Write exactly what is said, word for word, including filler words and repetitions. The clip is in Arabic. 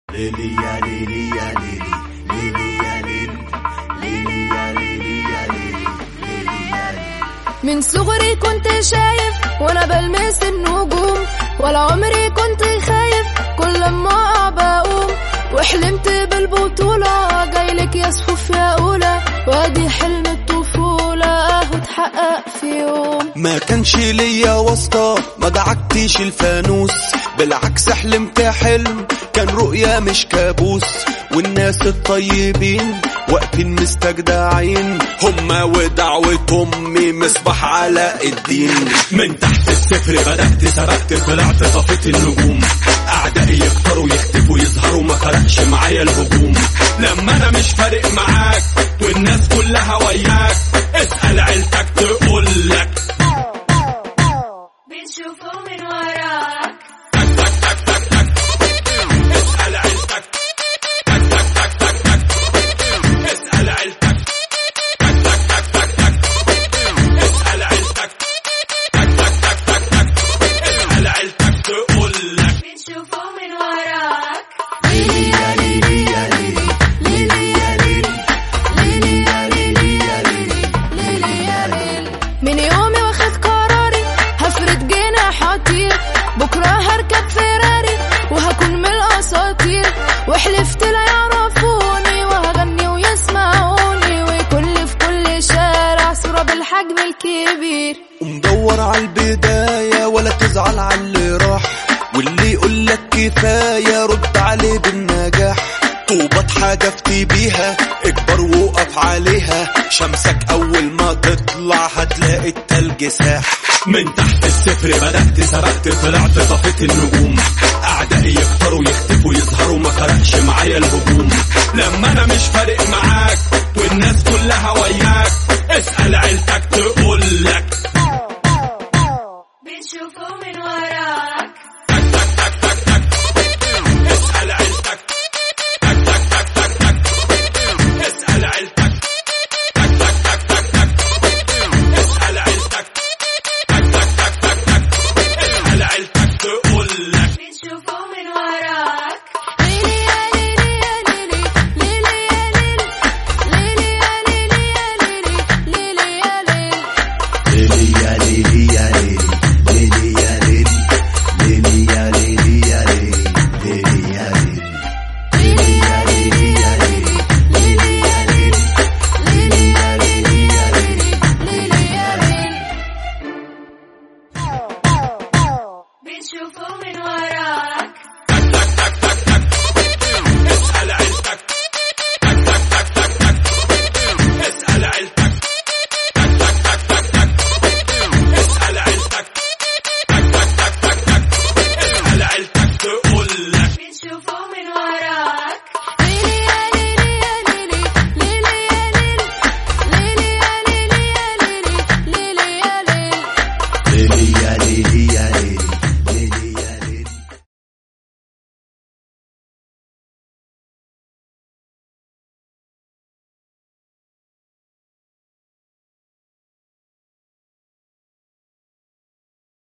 ليلي يا ليلي يا ليلي ليلي يا ليلي ليلي يا ليلي يا ليلي ليلي يا ليلي. من صغري كنت شايف وانا بلمس النجوم، ولا عمري كنت خايف كل ما بقوم، وحلمت بالبطولة جايلك يا صفوف يا أولى، وادي حلم الطفولة اهو اتحقق في يوم. ما كانش ليا واسطة ما دعكتش الفانوس، بالعكس حلمت حلم كان رؤيا مش كابوس، والناس الطيبين واقفين مستجدعين هما ودعوة امي مصباح علاء الدين. من تحت الصفر بدأت سبقت طلعت طفت النجوم، اعدائي يختاروا يختفوا يظهروا ما فرقش معايا الهجوم. لما انا مش فارق معاك والناس كلها وياك، اسأل عيلتك تقولك بنشوفه من وراك. تك تك تك تك تك اسأل عيلتك، تك تك تك تك تك اسأل عيلتك، تك تك تك تك تك اسأل عيلتك، تك تك تك تك تك اسأل عيلتك تقولك بنشوفه من وراك. ليلي يا ليلي يا ليلي ليلي يا ليلي ليلي يا ليلي يا ليلي ليلي يا ليلي. من يومي واخد قراري هفرد جناحاتي، بكرة هركب فيراري وهكون من الأساطير، وحلفت لا يعرفوني وهغني ويسمعوني، ويكون لي في كل شارع صورة بالحجم الكبير. ومدور على البداية ولا تزعل على اللي راح، واللي يقولك كفاية رد عليه بالنجاح. طوبات حدفتي بيها اكبر وقف عليها، شمسك اول ما تطلع هتلاقي التلج ساح. من تحت الصفر بدأت سبقت طلعت طفت النجوم، اعدائي يختاروا يختفوا يظهروا ما فرقش معايا الهجوم. لما انا مش فارق معاك والناس كلها وياك، اسأل عيلتك تقولك